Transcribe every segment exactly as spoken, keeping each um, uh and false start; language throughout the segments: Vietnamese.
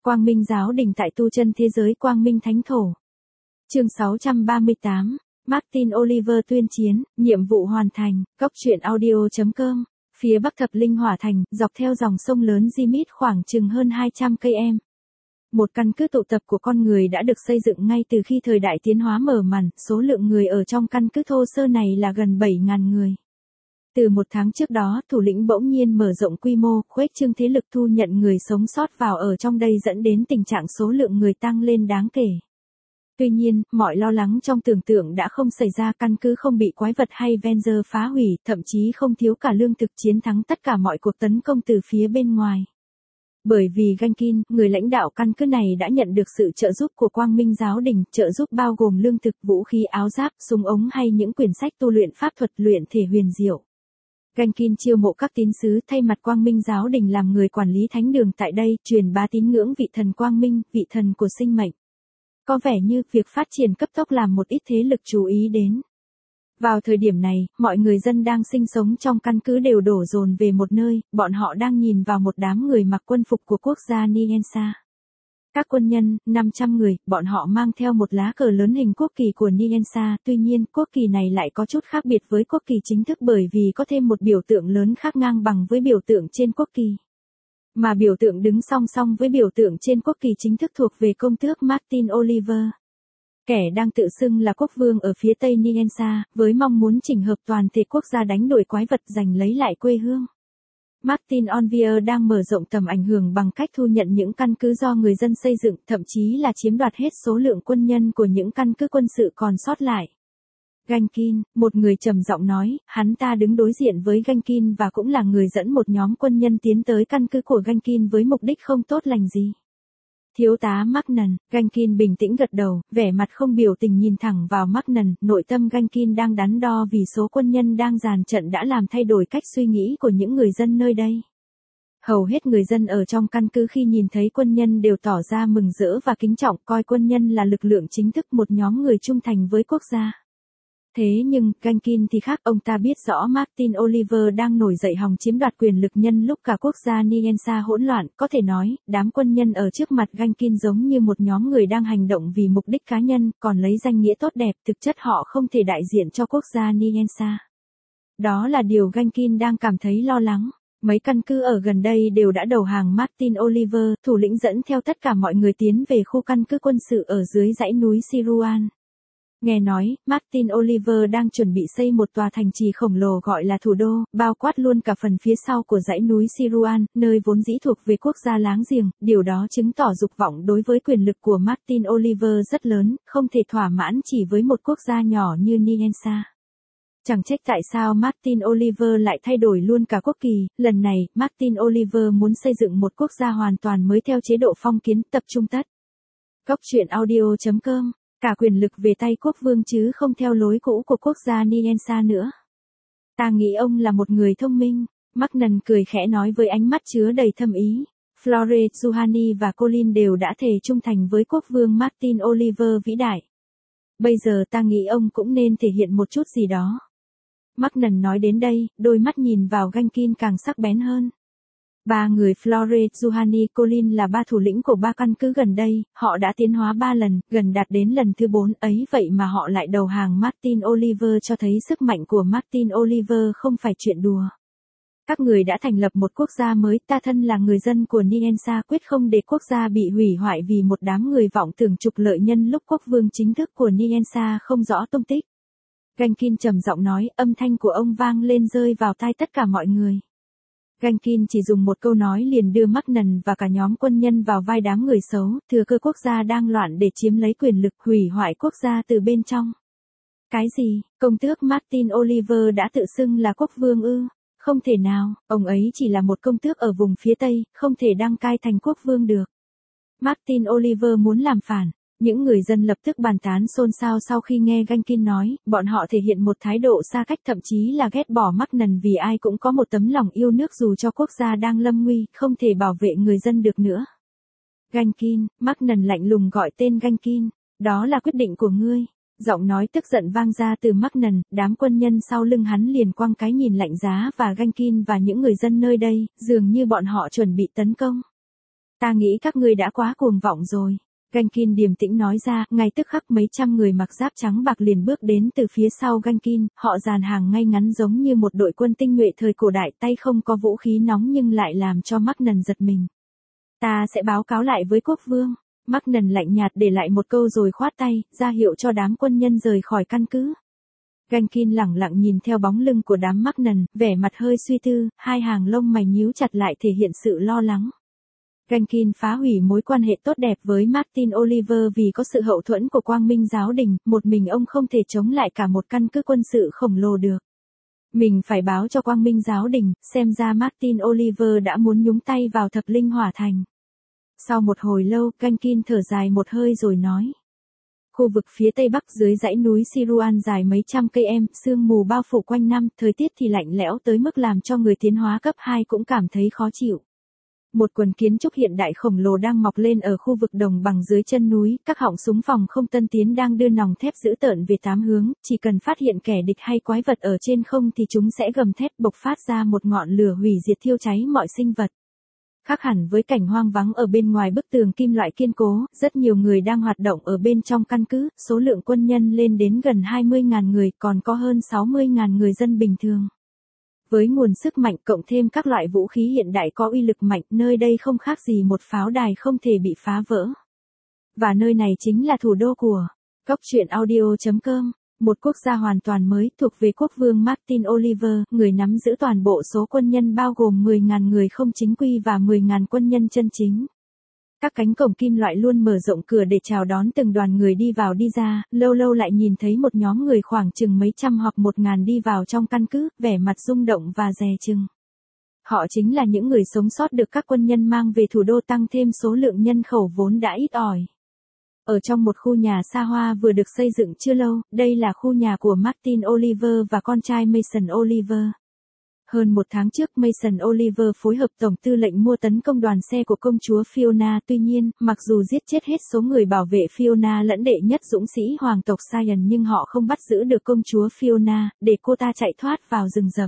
Quang Minh giáo đình tại tu chân thế giới Quang Minh Thánh Thổ. Chương sáu trăm ba mươi tám, Martin Oliver tuyên chiến, nhiệm vụ hoàn thành, góc truyện audio chấm com. Phía bắc thập linh hỏa thành, dọc theo dòng sông lớn Gimit khoảng chừng hơn hai trăm cây em. Một căn cứ tụ tập của con người đã được xây dựng ngay từ khi thời đại tiến hóa mở màn, số lượng người ở trong căn cứ thô sơ này là gần bảy nghìn người. Từ một tháng trước đó, thủ lĩnh bỗng nhiên mở rộng quy mô, khuếch trương thế lực thu nhận người sống sót vào ở trong đây dẫn đến tình trạng số lượng người tăng lên đáng kể. Tuy nhiên, mọi lo lắng trong tưởng tượng đã không xảy ra, căn cứ không bị quái vật hay Venger phá hủy, thậm chí không thiếu cả lương thực chiến thắng tất cả mọi cuộc tấn công từ phía bên ngoài. Bởi vì Gankin, người lãnh đạo căn cứ này đã nhận được sự trợ giúp của Quang Minh giáo đình, trợ giúp bao gồm lương thực, vũ khí, áo giáp, súng ống hay những quyển sách tu luyện pháp thuật luyện thể huyền diệu. Gankin chiêu mộ các tín sứ thay mặt Quang Minh giáo đình làm người quản lý thánh đường tại đây, truyền bá tín ngưỡng vị thần Quang Minh, vị thần của sinh mệnh. Có vẻ như việc phát triển cấp tốc làm một ít thế lực chú ý đến. Vào thời điểm này, mọi người dân đang sinh sống trong căn cứ đều đổ dồn về một nơi, bọn họ đang nhìn vào một đám người mặc quân phục của quốc gia Niensa. Các quân nhân, năm trăm người, bọn họ mang theo một lá cờ lớn hình quốc kỳ của Niensa, tuy nhiên quốc kỳ này lại có chút khác biệt với quốc kỳ chính thức bởi vì có thêm một biểu tượng lớn khác ngang bằng với biểu tượng trên quốc kỳ. Mà biểu tượng đứng song song với biểu tượng trên quốc kỳ chính thức thuộc về công tước Martin Oliver. Kẻ đang tự xưng là quốc vương ở phía tây Niensa, với mong muốn chỉnh hợp toàn thể quốc gia đánh đuổi quái vật giành lấy lại quê hương. Martin Oliver đang mở rộng tầm ảnh hưởng bằng cách thu nhận những căn cứ do người dân xây dựng, thậm chí là chiếm đoạt hết số lượng quân nhân của những căn cứ quân sự còn sót lại. Gankin, một người trầm giọng nói, hắn ta đứng đối diện với Gankin và cũng là người dẫn một nhóm quân nhân tiến tới căn cứ của Gankin với mục đích không tốt lành gì. Thiếu tá Magnan, Gankin bình tĩnh gật đầu, vẻ mặt không biểu tình nhìn thẳng vào Magnan, nội tâm Gankin đang đắn đo vì số quân nhân đang dàn trận đã làm thay đổi cách suy nghĩ của những người dân nơi đây. Hầu hết người dân ở trong căn cứ khi nhìn thấy quân nhân đều tỏ ra mừng rỡ và kính trọng, coi quân nhân là lực lượng chính thức, một nhóm người trung thành với quốc gia. Thế nhưng, Gankin thì khác, ông ta biết rõ Martin Oliver đang nổi dậy hòng chiếm đoạt quyền lực nhân lúc cả quốc gia Niensa hỗn loạn, có thể nói, đám quân nhân ở trước mặt Gankin giống như một nhóm người đang hành động vì mục đích cá nhân, còn lấy danh nghĩa tốt đẹp, thực chất họ không thể đại diện cho quốc gia Niensa. Đó là điều Gankin đang cảm thấy lo lắng. Mấy căn cứ ở gần đây đều đã đầu hàng Martin Oliver, thủ lĩnh dẫn theo tất cả mọi người tiến về khu căn cứ quân sự ở dưới dãy núi Siruan. Nghe nói, Martin Oliver đang chuẩn bị xây một tòa thành trì khổng lồ gọi là thủ đô, bao quát luôn cả phần phía sau của dãy núi Siruan, nơi vốn dĩ thuộc về quốc gia láng giềng, điều đó chứng tỏ dục vọng đối với quyền lực của Martin Oliver rất lớn, không thể thỏa mãn chỉ với một quốc gia nhỏ như Niensa. Chẳng trách tại sao Martin Oliver lại thay đổi luôn cả quốc kỳ, lần này, Martin Oliver muốn xây dựng một quốc gia hoàn toàn mới theo chế độ phong kiến, tập trung tất. Góc truyện audio chấm com. Cả quyền lực về tay quốc vương chứ không theo lối cũ của quốc gia Niensa nữa. Ta nghĩ ông là một người thông minh, Magnan cười khẽ nói với ánh mắt chứa đầy thâm ý. Flore, Juhani và Colin đều đã thề trung thành với quốc vương Martin Oliver vĩ đại. Bây giờ ta nghĩ ông cũng nên thể hiện một chút gì đó. Magnan nói đến đây, đôi mắt nhìn vào Gankin càng sắc bén hơn. Ba người Flore, Juhani, Colin là ba thủ lĩnh của ba căn cứ gần đây, họ đã tiến hóa ba lần, gần đạt đến lần thứ bốn ấy vậy mà họ lại đầu hàng Martin Oliver cho thấy sức mạnh của Martin Oliver không phải chuyện đùa. Các người đã thành lập một quốc gia mới, ta thân là người dân của Niensa quyết không để quốc gia bị hủy hoại vì một đám người vọng tưởng trục lợi nhân lúc quốc vương chính thức của Niensa không rõ tung tích. Gankin trầm giọng nói, âm thanh của ông vang lên rơi vào tai tất cả mọi người. Gankin chỉ dùng một câu nói liền đưa Magnan và cả nhóm quân nhân vào vai đám người xấu, thừa cơ quốc gia đang loạn để chiếm lấy quyền lực, hủy hoại quốc gia từ bên trong. Cái gì, công tước Martin Oliver đã tự xưng là quốc vương ư? Không thể nào, ông ấy chỉ là một công tước ở vùng phía Tây, không thể đăng cai thành quốc vương được. Martin Oliver muốn làm phản. Những người dân lập tức bàn tán xôn xao sau khi nghe Gankin nói, bọn họ thể hiện một thái độ xa cách thậm chí là ghét bỏ Magnan vì ai cũng có một tấm lòng yêu nước dù cho quốc gia đang lâm nguy, không thể bảo vệ người dân được nữa. Gankin, Magnan lạnh lùng gọi tên Gankin, đó là quyết định của ngươi. Giọng nói tức giận vang ra từ Magnan, đám quân nhân sau lưng hắn liền quăng cái nhìn lạnh giá và Gankin và những người dân nơi đây, dường như bọn họ chuẩn bị tấn công. Ta nghĩ các ngươi đã quá cuồng vọng rồi. Gankin điềm tĩnh nói ra, ngay tức khắc mấy trăm người mặc giáp trắng bạc liền bước đến từ phía sau Gankin, họ dàn hàng ngay ngắn giống như một đội quân tinh nhuệ thời cổ đại, tay không có vũ khí nóng nhưng lại làm cho Magnan giật mình. Ta sẽ báo cáo lại với quốc vương. Magnan lạnh nhạt để lại một câu rồi khoát tay, ra hiệu cho đám quân nhân rời khỏi căn cứ. Gankin lẳng lặng nhìn theo bóng lưng của đám Magnan, vẻ mặt hơi suy tư, hai hàng lông mày nhíu chặt lại thể hiện sự lo lắng. Gankin phá hủy mối quan hệ tốt đẹp với Martin Oliver vì có sự hậu thuẫn của Quang Minh giáo đình, một mình ông không thể chống lại cả một căn cứ quân sự khổng lồ được. Mình phải báo cho Quang Minh giáo đình, xem ra Martin Oliver đã muốn nhúng tay vào thập linh hỏa thành. Sau một hồi lâu, Gankin thở dài một hơi rồi nói. Khu vực phía tây bắc dưới dãy núi Siruan dài mấy trăm cây em, sương mù bao phủ quanh năm, thời tiết thì lạnh lẽo tới mức làm cho người tiến hóa cấp hai cũng cảm thấy khó chịu. Một quần kiến trúc hiện đại khổng lồ đang mọc lên ở khu vực đồng bằng dưới chân núi, các họng súng phòng không tân tiến đang đưa nòng thép dữ tợn về tám hướng, chỉ cần phát hiện kẻ địch hay quái vật ở trên không thì chúng sẽ gầm thét bộc phát ra một ngọn lửa hủy diệt thiêu cháy mọi sinh vật. Khác hẳn với cảnh hoang vắng ở bên ngoài bức tường kim loại kiên cố, rất nhiều người đang hoạt động ở bên trong căn cứ, số lượng quân nhân lên đến gần hai mươi nghìn người, còn có hơn sáu mươi nghìn người dân bình thường. Với nguồn sức mạnh cộng thêm các loại vũ khí hiện đại có uy lực mạnh, nơi đây không khác gì một pháo đài không thể bị phá vỡ. Và nơi này chính là thủ đô của Cốc truyện audio chấm com, một quốc gia hoàn toàn mới thuộc về quốc vương Martin Oliver, người nắm giữ toàn bộ số quân nhân bao gồm mười nghìn người không chính quy và mười nghìn quân nhân chân chính. Các cánh cổng kim loại luôn mở rộng cửa để chào đón từng đoàn người đi vào đi ra, lâu lâu lại nhìn thấy một nhóm người khoảng chừng mấy trăm hoặc một ngàn đi vào trong căn cứ, vẻ mặt rung động và dè chừng. Họ chính là những người sống sót được các quân nhân mang về thủ đô tăng thêm số lượng nhân khẩu vốn đã ít ỏi. Ở trong một khu nhà xa hoa vừa được xây dựng chưa lâu, đây là khu nhà của Martin Oliver và con trai Mason Oliver. Hơn một tháng trước Mason Oliver phối hợp tổng tư lệnh mua tấn công đoàn xe của công chúa Fiona, tuy nhiên, mặc dù giết chết hết số người bảo vệ Fiona lẫn đệ nhất dũng sĩ hoàng tộc Saiyan nhưng họ không bắt giữ được công chúa Fiona, để cô ta chạy thoát vào rừng rậm.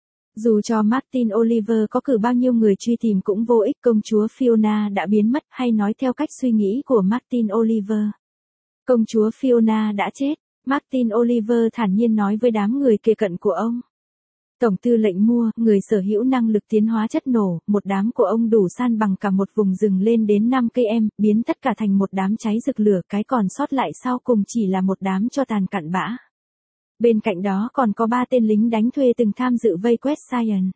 Dù cho Martin Oliver có cử bao nhiêu người truy tìm cũng vô ích, công chúa Fiona đã biến mất, hay nói theo cách suy nghĩ của Martin Oliver. Công chúa Fiona đã chết, Martin Oliver thản nhiên nói với đám người kề cận của ông. Tổng tư lệnh mua, người sở hữu năng lực tiến hóa chất nổ, một đám của ông đủ san bằng cả một vùng rừng lên đến năm cây em, biến tất cả thành một đám cháy rực lửa, cái còn sót lại sau cùng chỉ là một đám tro tàn cặn bã. Bên cạnh đó còn có ba tên lính đánh thuê từng tham dự vây quét Saiyan.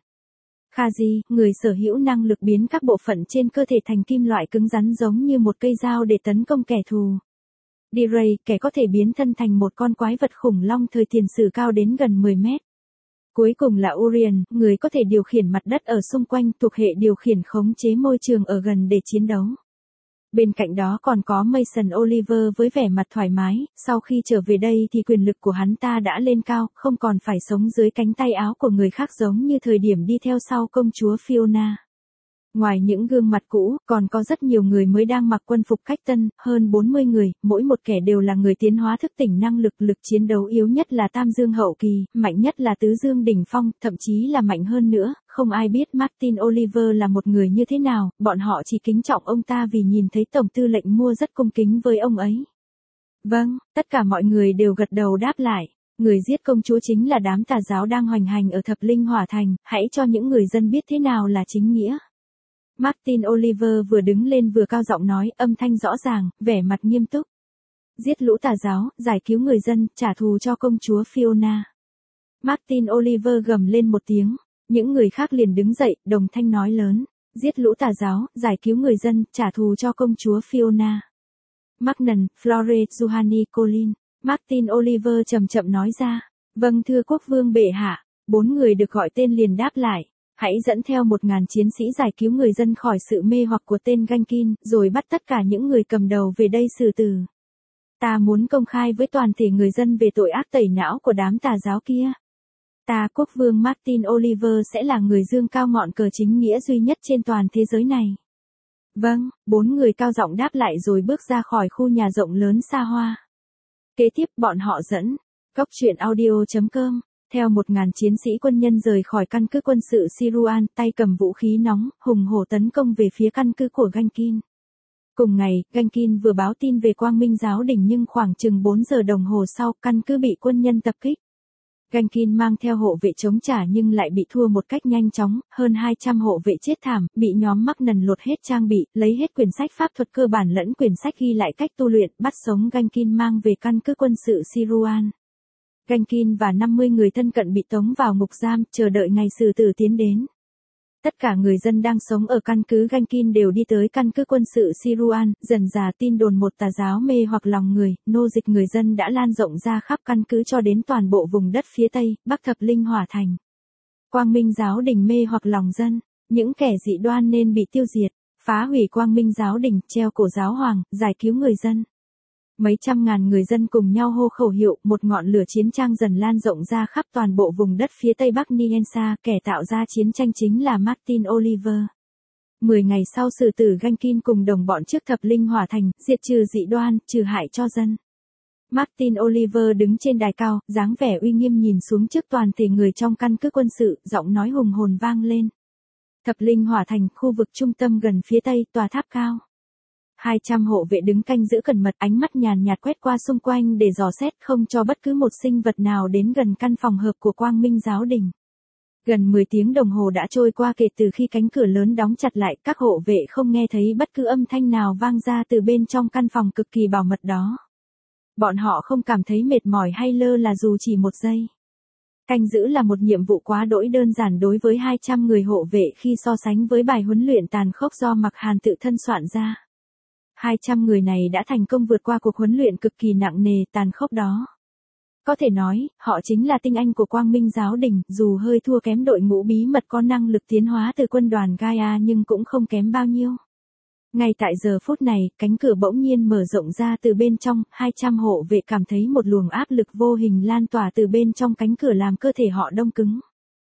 Khazi, người sở hữu năng lực biến các bộ phận trên cơ thể thành kim loại cứng rắn giống như một cây dao để tấn công kẻ thù. D-Ray, kẻ có thể biến thân thành một con quái vật khủng long thời tiền sử cao đến gần mười mét. Cuối cùng là Orion, người có thể điều khiển mặt đất ở xung quanh, thuộc hệ điều khiển khống chế môi trường ở gần để chiến đấu. Bên cạnh đó còn có Mason Oliver với vẻ mặt thoải mái, sau khi trở về đây thì quyền lực của hắn ta đã lên cao, không còn phải sống dưới cánh tay áo của người khác giống như thời điểm đi theo sau công chúa Fiona. Ngoài những gương mặt cũ, còn có rất nhiều người mới đang mặc quân phục cách tân, hơn bốn mươi người, mỗi một kẻ đều là người tiến hóa thức tỉnh năng lực, lực chiến đấu yếu nhất là tam dương hậu kỳ, mạnh nhất là tứ dương đỉnh phong, thậm chí là mạnh hơn nữa, không ai biết Martin Oliver là một người như thế nào, bọn họ chỉ kính trọng ông ta vì nhìn thấy tổng tư lệnh mua rất cung kính với ông ấy. Vâng, tất cả mọi người đều gật đầu đáp lại. Người giết công chúa chính là đám tà giáo đang hoành hành ở thập linh hỏa thành, hãy cho những người dân biết thế nào là chính nghĩa. Martin Oliver vừa đứng lên vừa cao giọng nói, âm thanh rõ ràng, vẻ mặt nghiêm túc. Giết lũ tà giáo, giải cứu người dân, trả thù cho công chúa Fiona. Martin Oliver gầm lên một tiếng, những người khác liền đứng dậy, đồng thanh nói lớn. Giết lũ tà giáo, giải cứu người dân, trả thù cho công chúa Fiona. Magnan, Flore, Juhani, Colin. Martin Oliver chậm chậm nói ra. Vâng thưa quốc vương bệ hạ. Bốn người được gọi tên liền đáp lại. Hãy dẫn theo một ngàn chiến sĩ giải cứu người dân khỏi sự mê hoặc của tên Gankin, rồi bắt tất cả những người cầm đầu về đây xử tử. Ta muốn công khai với toàn thể người dân về tội ác tẩy não của đám tà giáo kia. Ta quốc vương Martin Oliver sẽ là người dương cao ngọn cờ chính nghĩa duy nhất trên toàn thế giới này. Vâng, bốn người cao giọng đáp lại rồi bước ra khỏi khu nhà rộng lớn xa hoa. Kế tiếp bọn họ dẫn. Cốc truyện audio chấm com Theo một nghìn chiến sĩ quân nhân rời khỏi căn cứ quân sự Siruan, tay cầm vũ khí nóng, hùng hổ tấn công về phía căn cứ của Gankin. Cùng ngày, Gankin vừa báo tin về Quang Minh giáo đình nhưng khoảng chừng bốn giờ đồng hồ sau, căn cứ bị quân nhân tập kích. Gankin mang theo hộ vệ chống trả nhưng lại bị thua một cách nhanh chóng, hơn hai trăm hộ vệ chết thảm, bị nhóm Magnan lột hết trang bị, lấy hết quyển sách pháp thuật cơ bản lẫn quyển sách ghi lại cách tu luyện, bắt sống Gankin mang về căn cứ quân sự Siruan. Gankin và năm mươi người thân cận bị tống vào ngục giam, chờ đợi ngày xử tử tiến đến. Tất cả người dân đang sống ở căn cứ Gankin đều đi tới căn cứ quân sự Siruan, dần dà tin đồn một tà giáo mê hoặc lòng người, nô dịch người dân đã lan rộng ra khắp căn cứ cho đến toàn bộ vùng đất phía Tây, Bắc Thập Linh Hỏa Thành. Quang Minh giáo đình mê hoặc lòng dân, những kẻ dị đoan nên bị tiêu diệt, phá hủy Quang Minh giáo đình, treo cổ giáo hoàng, giải cứu người dân. Mấy trăm ngàn người dân cùng nhau hô khẩu hiệu, một ngọn lửa chiến tranh dần lan rộng ra khắp toàn bộ vùng đất phía Tây Bắc Niensa, kẻ tạo ra chiến tranh chính là Martin Oliver. Mười ngày sau xử tử Gankin cùng đồng bọn trước Thập Linh Hỏa Thành, diệt trừ dị đoan, trừ hại cho dân. Martin Oliver đứng trên đài cao, dáng vẻ uy nghiêm nhìn xuống trước toàn thể người trong căn cứ quân sự, giọng nói hùng hồn vang lên. Thập Linh Hỏa Thành, khu vực trung tâm gần phía Tây, tòa tháp cao. hai trăm hộ vệ đứng canh giữ cẩn mật, ánh mắt nhàn nhạt quét qua xung quanh để dò xét không cho bất cứ một sinh vật nào đến gần căn phòng hợp của Quang Minh giáo đình. Gần mười tiếng đồng hồ đã trôi qua kể từ khi cánh cửa lớn đóng chặt lại, các hộ vệ không nghe thấy bất cứ âm thanh nào vang ra từ bên trong căn phòng cực kỳ bảo mật đó. Bọn họ không cảm thấy mệt mỏi hay lơ là dù chỉ một giây. Canh giữ là một nhiệm vụ quá đỗi đơn giản đối với hai trăm người hộ vệ khi so sánh với bài huấn luyện tàn khốc do Mạc Hàn tự thân soạn ra. hai trăm người này đã thành công vượt qua cuộc huấn luyện cực kỳ nặng nề, tàn khốc đó. Có thể nói, họ chính là tinh anh của Quang Minh giáo đình, dù hơi thua kém đội ngũ bí mật có năng lực tiến hóa từ quân đoàn Gaia nhưng cũng không kém bao nhiêu. Ngay tại giờ phút này, cánh cửa bỗng nhiên mở rộng ra từ bên trong, hai trăm hộ vệ cảm thấy một luồng áp lực vô hình lan tỏa từ bên trong cánh cửa làm cơ thể họ đông cứng.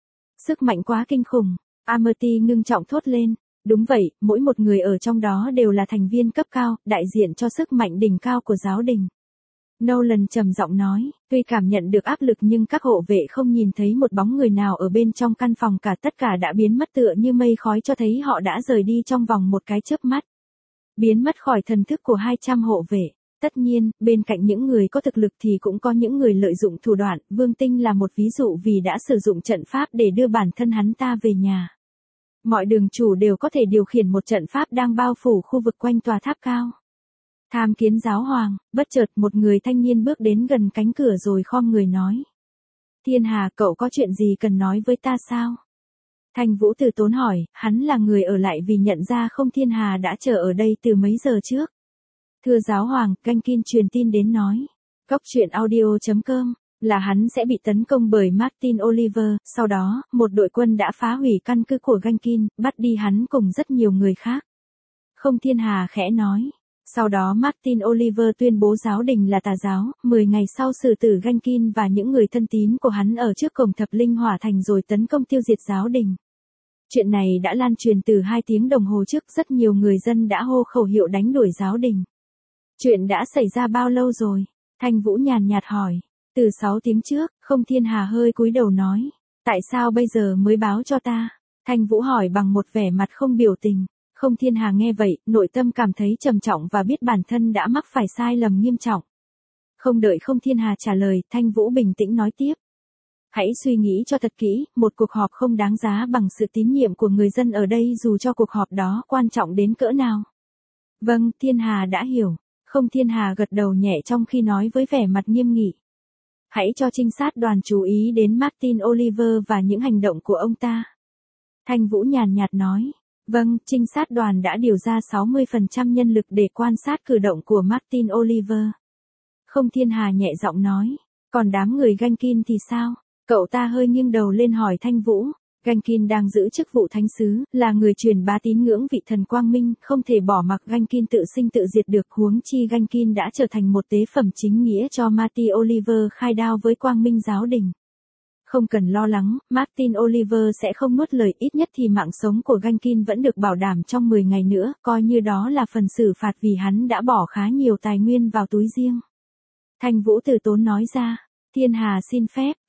Sức mạnh quá kinh khủng, Amerty ngưng trọng thốt lên. Đúng vậy, mỗi một người ở trong đó đều là thành viên cấp cao, đại diện cho sức mạnh đỉnh cao của giáo đình. Nolan trầm giọng nói, tuy cảm nhận được áp lực nhưng các hộ vệ không nhìn thấy một bóng người nào ở bên trong căn phòng cả, tất cả đã biến mất tựa như mây khói, cho thấy họ đã rời đi trong vòng một cái chớp mắt. Biến mất khỏi thần thức của hai trăm hộ vệ. Tất nhiên, bên cạnh những người có thực lực thì cũng có những người lợi dụng thủ đoạn, Vương Tinh là một ví dụ vì đã sử dụng trận pháp để đưa bản thân hắn ta về nhà. Mọi đường chủ đều có thể điều khiển một trận pháp đang bao phủ khu vực quanh tòa tháp cao. Tham kiến giáo hoàng, bất chợt một người thanh niên bước đến gần cánh cửa rồi khom người nói. Thiên Hà, cậu có chuyện gì cần nói với ta sao? Thanh Vũ từ tốn hỏi, hắn là người ở lại vì nhận ra không Thiên Hà đã chờ ở đây từ mấy giờ trước. Thưa giáo hoàng, Gankin truyền tin đến nói. Góc truyện audio chấm com. Là hắn sẽ bị tấn công bởi Martin Oliver, sau đó, một đội quân đã phá hủy căn cứ của Gankin, bắt đi hắn cùng rất nhiều người khác. Không Thiên Hà khẽ nói. Sau đó Martin Oliver tuyên bố giáo đình là tà giáo, mười ngày sau xử tử Gankin và những người thân tín của hắn ở trước cổng Thập Linh Hỏa Thành rồi tấn công tiêu diệt giáo đình. Chuyện này đã lan truyền từ hai tiếng đồng hồ trước, rất nhiều người dân đã hô khẩu hiệu đánh đuổi giáo đình. Chuyện đã xảy ra bao lâu rồi? Thanh Vũ nhàn nhạt hỏi. Từ sáu tiếng trước, Không Thiên Hà hơi cúi đầu nói. Tại sao bây giờ mới báo cho ta? Thanh Vũ hỏi bằng một vẻ mặt không biểu tình. Không Thiên Hà nghe vậy, nội tâm cảm thấy trầm trọng và biết bản thân đã mắc phải sai lầm nghiêm trọng. Không đợi Không Thiên Hà trả lời, Thanh Vũ bình tĩnh nói tiếp. Hãy suy nghĩ cho thật kỹ, một cuộc họp không đáng giá bằng sự tín nhiệm của người dân ở đây dù cho cuộc họp đó quan trọng đến cỡ nào. Vâng, Thiên Hà đã hiểu. Không Thiên Hà gật đầu nhẹ trong khi nói với vẻ mặt nghiêm nghị. Hãy cho trinh sát đoàn chú ý đến Martin Oliver và những hành động của ông ta. Thanh Vũ nhàn nhạt nói. Vâng, trinh sát đoàn đã điều ra sáu mươi phần trăm nhân lực để quan sát cử động của Martin Oliver. Không Thiên Hà nhẹ giọng nói. Còn đám người Gankin thì sao? Cậu ta hơi nghiêng đầu lên hỏi Thanh Vũ. Gankin đang giữ chức vụ thánh sứ, là người truyền bá tín ngưỡng vị thần quang minh, không thể bỏ mặc Gankin tự sinh tự diệt được, huống chi Gankin đã trở thành một tế phẩm chính nghĩa cho Martin Oliver khai đao với quang minh giáo đình. Không cần lo lắng, Martin Oliver sẽ không nuốt lời, ít nhất thì mạng sống của Gankin vẫn được bảo đảm trong mười ngày nữa, coi như đó là phần xử phạt vì hắn đã bỏ khá nhiều tài nguyên vào túi riêng. Thanh Vũ từ tốn nói ra. Thiên Hà xin phép,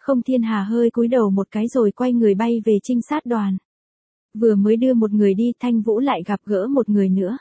Không Thiên Hà hơi cúi đầu một cái rồi quay người bay về trinh sát đoàn. Vừa mới đưa một người đi, Thanh Vũ lại gặp gỡ một người nữa.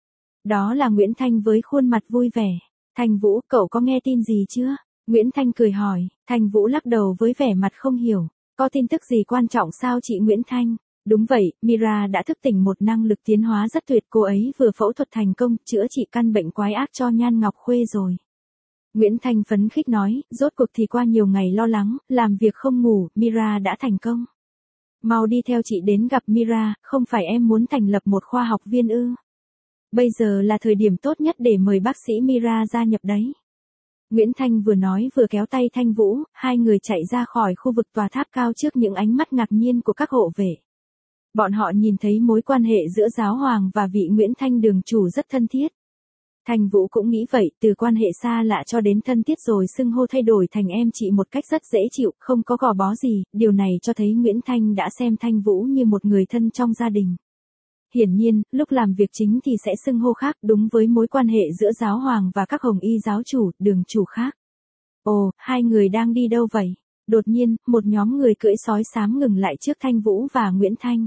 Đó là Nguyễn Thanh với khuôn mặt vui vẻ. Thanh Vũ, cậu có nghe tin gì chưa? Nguyễn Thanh cười hỏi. Thanh Vũ lắc đầu với vẻ mặt không hiểu. Có tin tức gì quan trọng sao chị Nguyễn Thanh? Đúng vậy, Mira đã thức tỉnh một năng lực tiến hóa rất tuyệt, cô ấy vừa phẫu thuật thành công, chữa trị căn bệnh quái ác cho Nhan Ngọc Khuê rồi. Nguyễn Thanh phấn khích nói, rốt cuộc thì qua nhiều ngày lo lắng, làm việc không ngủ, Mira đã thành công. Mau đi theo chị đến gặp Mira, không phải em muốn thành lập một khoa học viên ư? Bây giờ là thời điểm tốt nhất để mời bác sĩ Mira gia nhập đấy. Nguyễn Thanh vừa nói vừa kéo tay Thanh Vũ, hai người chạy ra khỏi khu vực tòa tháp cao trước những ánh mắt ngạc nhiên của các hộ vệ. Bọn họ nhìn thấy mối quan hệ giữa giáo hoàng và vị Nguyễn Thanh đường chủ rất thân thiết. Thanh Vũ cũng nghĩ vậy, từ quan hệ xa lạ cho đến thân thiết rồi xưng hô thay đổi thành em chị một cách rất dễ chịu, không có gò bó gì, điều này cho thấy Nguyễn Thanh đã xem Thanh Vũ như một người thân trong gia đình. Hiển nhiên, lúc làm việc chính thì sẽ xưng hô khác, đúng với mối quan hệ giữa giáo hoàng và các hồng y giáo chủ, đường chủ khác. Ồ, hai người đang đi đâu vậy? Đột nhiên, một nhóm người cưỡi sói xám ngừng lại trước Thanh Vũ và Nguyễn Thanh.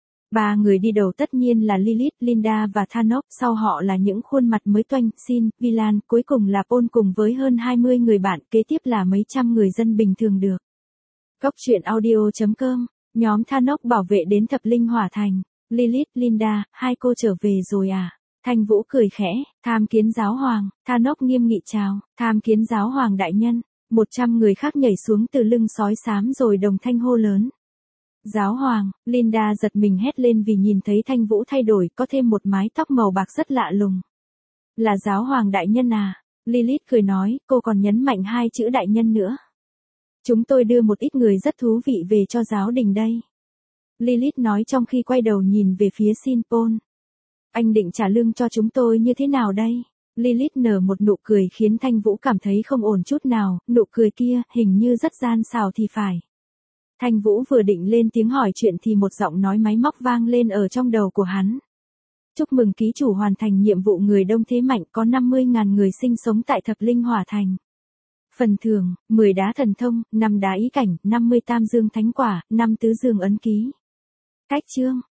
Ba người đi đầu tất nhiên là Lilith, Linda và Thanos, sau họ là những khuôn mặt mới toanh, Sin, Vilan, cuối cùng là Paul cùng với hơn hai mươi người bạn, kế tiếp là mấy trăm người dân bình thường được. Góc truyện audio chấm com, nhóm Thanos bảo vệ đến Thập Linh Hỏa Thành. Lilith, Linda, hai cô trở về rồi à? Thanh Vũ cười khẽ, tham kiến giáo hoàng, Thanos nghiêm nghị chào, tham kiến giáo hoàng đại nhân. Một trăm người khác nhảy xuống từ lưng sói xám rồi đồng thanh hô lớn. Giáo hoàng, Linda giật mình hét lên vì nhìn thấy Thanh Vũ thay đổi, có thêm một mái tóc màu bạc rất lạ lùng. Là giáo hoàng đại nhân à? Lilith cười nói, cô còn nhấn mạnh hai chữ đại nhân nữa. Chúng tôi đưa một ít người rất thú vị về cho giáo đình đây. Lilith nói trong khi quay đầu nhìn về phía Sin Paul. Anh định trả lương cho chúng tôi như thế nào đây? Lilith nở một nụ cười khiến Thanh Vũ cảm thấy không ổn chút nào, nụ cười kia hình như rất gian xảo thì phải. Thanh Vũ vừa định lên tiếng hỏi chuyện thì một giọng nói máy móc vang lên ở trong đầu của hắn. Chúc mừng ký chủ hoàn thành nhiệm vụ người đông thế mạnh, có năm mươi nghìn người sinh sống tại Thập Linh Hỏa Thành. Phần thưởng, mười đá thần thông, năm đá ý cảnh, năm mươi tam dương thánh quả, năm tứ dương ấn ký. Cách chương.